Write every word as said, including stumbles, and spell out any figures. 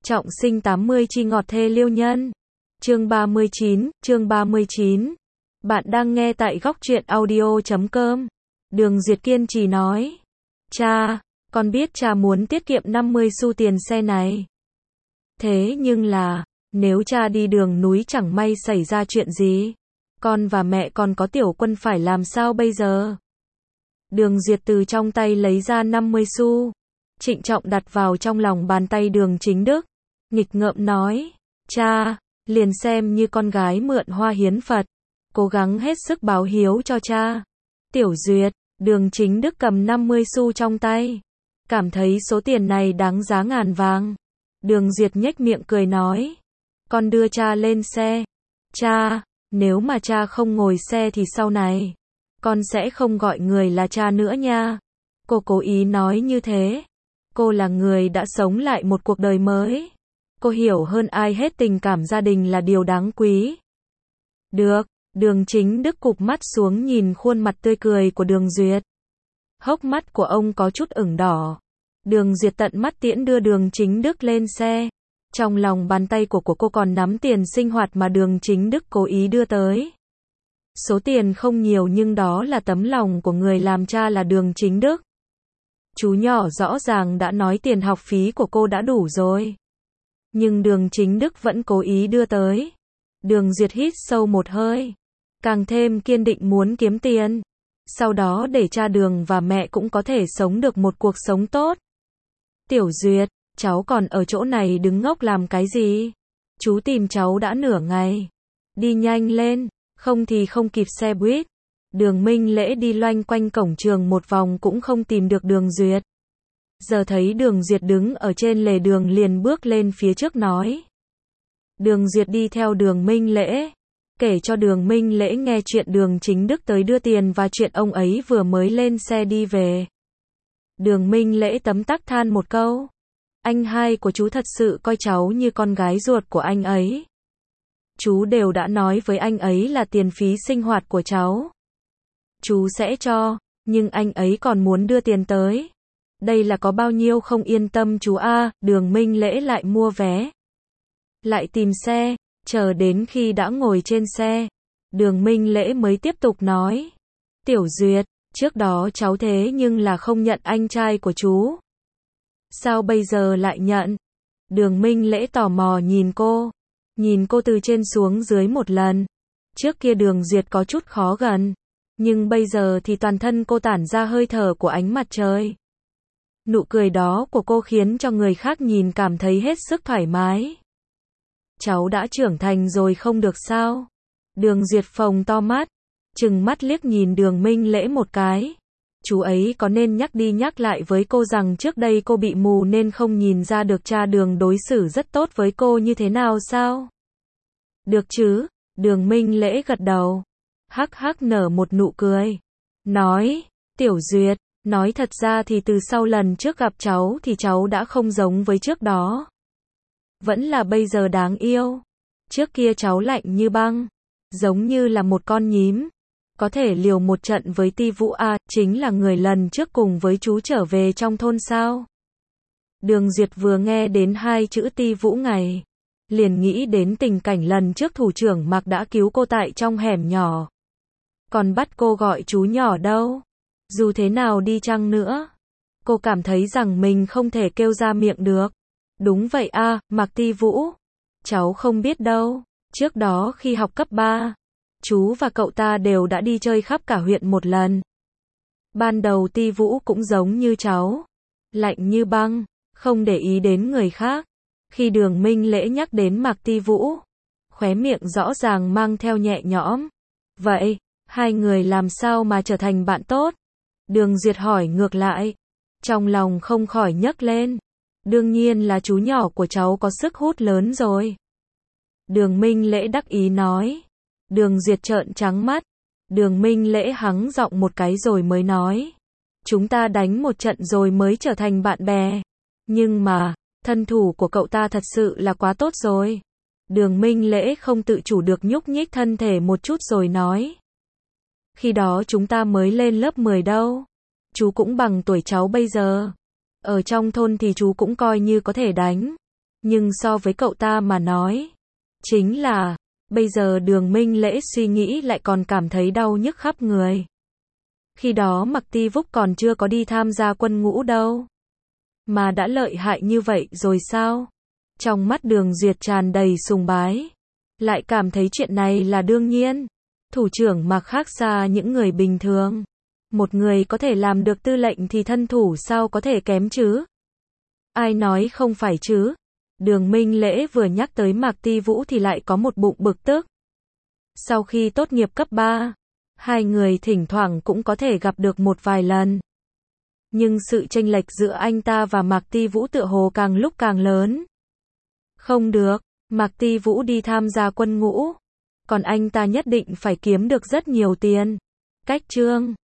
Trọng sinh tám mươi chi ngọt thê liêu nhân. Chương ba mươi chín, chương ba mươi chín. Bạn đang nghe tại góc truyện audio chấm com. Đường Duyệt kiên trì nói. Cha, con biết cha muốn tiết kiệm năm mươi xu tiền xe này. Thế nhưng là, nếu cha đi đường núi chẳng may xảy ra chuyện gì, con và mẹ còn có Tiểu Quân phải làm sao bây giờ? Đường Duyệt từ trong tay lấy ra năm mươi xu, trịnh trọng đặt vào trong lòng bàn tay Đường Chính Đức, nghịch ngợm nói, cha, liền xem như con gái mượn hoa hiến Phật, cố gắng hết sức báo hiếu cho cha. Tiểu Duyệt, Đường Chính Đức cầm năm mươi xu trong tay, cảm thấy số tiền này đáng giá ngàn vàng. Đường Duyệt nhếch miệng cười nói, con đưa cha lên xe. Cha, nếu mà cha không ngồi xe thì sau này, con sẽ không gọi người là cha nữa nha. Cô cố ý nói như thế. Cô là người đã sống lại một cuộc đời mới. Cô hiểu hơn ai hết tình cảm gia đình là điều đáng quý. Được, Đường Chính Đức cụp mắt xuống nhìn khuôn mặt tươi cười của Đường Duyệt. Hốc mắt của ông có chút ửng đỏ. Đường Duyệt tận mắt tiễn đưa Đường Chính Đức lên xe. Trong lòng bàn tay của, của cô còn nắm tiền sinh hoạt mà Đường Chính Đức cố ý đưa tới. Số tiền không nhiều nhưng đó là tấm lòng của người làm cha là Đường Chính Đức. Chú nhỏ rõ ràng đã nói tiền học phí của cô đã đủ rồi. Nhưng Đường Chính Đức vẫn cố ý đưa tới. Đường Duyệt hít sâu một hơi. Càng thêm kiên định muốn kiếm tiền. Sau đó để cha Đường và mẹ cũng có thể sống được một cuộc sống tốt. Tiểu Duyệt, cháu còn ở chỗ này đứng ngốc làm cái gì? Chú tìm cháu đã nửa ngày. Đi nhanh lên, không thì không kịp xe buýt. Đường Minh Lễ đi loanh quanh cổng trường một vòng cũng không tìm được Đường Duyệt. Giờ thấy Đường Duyệt đứng ở trên lề đường liền bước lên phía trước nói. Đường Duyệt đi theo Đường Minh Lễ, kể cho Đường Minh Lễ nghe chuyện Đường Chính Đức tới đưa tiền và chuyện ông ấy vừa mới lên xe đi về. Đường Minh Lễ tấm tắc than một câu. Anh hai của chú thật sự coi cháu như con gái ruột của anh ấy. Chú đều đã nói với anh ấy là tiền phí sinh hoạt của cháu chú sẽ cho, nhưng anh ấy còn muốn đưa tiền tới. Đây là có bao nhiêu không yên tâm chú a. À. Đường Minh Lễ lại mua vé, lại tìm xe, chờ đến khi đã ngồi trên xe, Đường Minh Lễ mới tiếp tục nói. Tiểu Duyệt, trước đó cháu thế nhưng là không nhận anh trai của chú. Sao bây giờ lại nhận? Đường Minh Lễ tò mò nhìn cô, nhìn cô từ trên xuống dưới một lần. Trước kia Đường Duyệt có chút khó gần, nhưng bây giờ thì toàn thân cô tản ra hơi thở của ánh mặt trời. Nụ cười đó của cô khiến cho người khác nhìn cảm thấy hết sức thoải mái. Cháu đã trưởng thành rồi không được sao? Đường Duyệt phồng to mắt, trừng mắt liếc nhìn Đường Minh Lễ một cái. Chú ấy có nên nhắc đi nhắc lại với cô rằng trước đây cô bị mù nên không nhìn ra được cha Đường đối xử rất tốt với cô như thế nào sao? Được chứ? Đường Minh Lễ gật đầu, hắc hắc nở một nụ cười, nói, Tiểu Duyệt, nói thật ra thì từ sau lần trước gặp cháu thì cháu đã không giống với trước đó. Vẫn là bây giờ đáng yêu. Trước kia cháu lạnh như băng, giống như là một con nhím. Có thể liều một trận với Ti Vũ A, chính là người lần trước cùng với chú trở về trong thôn sao. Đường Duyệt vừa nghe đến hai chữ Ti Vũ ngày, liền nghĩ đến tình cảnh lần trước thủ trưởng Mạc đã cứu cô tại trong hẻm nhỏ. Còn bắt cô gọi chú nhỏ đâu. Dù thế nào đi chăng nữa, cô cảm thấy rằng mình không thể kêu ra miệng được. Đúng vậy a, à, Mạc Ti Vũ. Cháu không biết đâu. Trước đó khi học cấp ba, chú và cậu ta đều đã đi chơi khắp cả huyện một lần. Ban đầu Ti Vũ cũng giống như cháu, lạnh như băng, không để ý đến người khác. Khi Đường Minh Lễ nhắc đến Mạc Ti Vũ, khóe miệng rõ ràng mang theo nhẹ nhõm. Vậy, hai người làm sao mà trở thành bạn tốt? Đường Duyệt hỏi ngược lại, trong lòng không khỏi nhấc lên. Đương nhiên là chú nhỏ của cháu có sức hút lớn rồi. Đường Minh Lễ đắc ý nói. Đường Duyệt trợn trắng mắt. Đường Minh Lễ hắng giọng một cái rồi mới nói. Chúng ta đánh một trận rồi mới trở thành bạn bè. Nhưng mà, thân thủ của cậu ta thật sự là quá tốt rồi. Đường Minh Lễ không tự chủ được nhúc nhích thân thể một chút rồi nói. Khi đó chúng ta mới lên lớp mười đâu. Chú cũng bằng tuổi cháu bây giờ. Ở trong thôn thì chú cũng coi như có thể đánh. Nhưng so với cậu ta mà nói, chính là, bây giờ Đường Minh Lễ suy nghĩ lại còn cảm thấy đau nhức khắp người. Khi đó Mạc Ti Vúc còn chưa có đi tham gia quân ngũ đâu. Mà đã lợi hại như vậy rồi sao? Trong mắt Đường Duyệt tràn đầy sùng bái. Lại cảm thấy chuyện này là đương nhiên. Thủ trưởng Mạc khác xa những người bình thường. Một người có thể làm được tư lệnh thì thân thủ sao có thể kém chứ? Ai nói không phải chứ? Đường Minh Lễ vừa nhắc tới Mạc Ti Vũ thì lại có một bụng bực tức. Sau khi tốt nghiệp cấp ba, hai người thỉnh thoảng cũng có thể gặp được một vài lần. Nhưng sự chênh lệch giữa anh ta và Mạc Ti Vũ tựa hồ càng lúc càng lớn. Không được, Mạc Ti Vũ đi tham gia quân ngũ, còn anh ta nhất định phải kiếm được rất nhiều tiền. Cách chương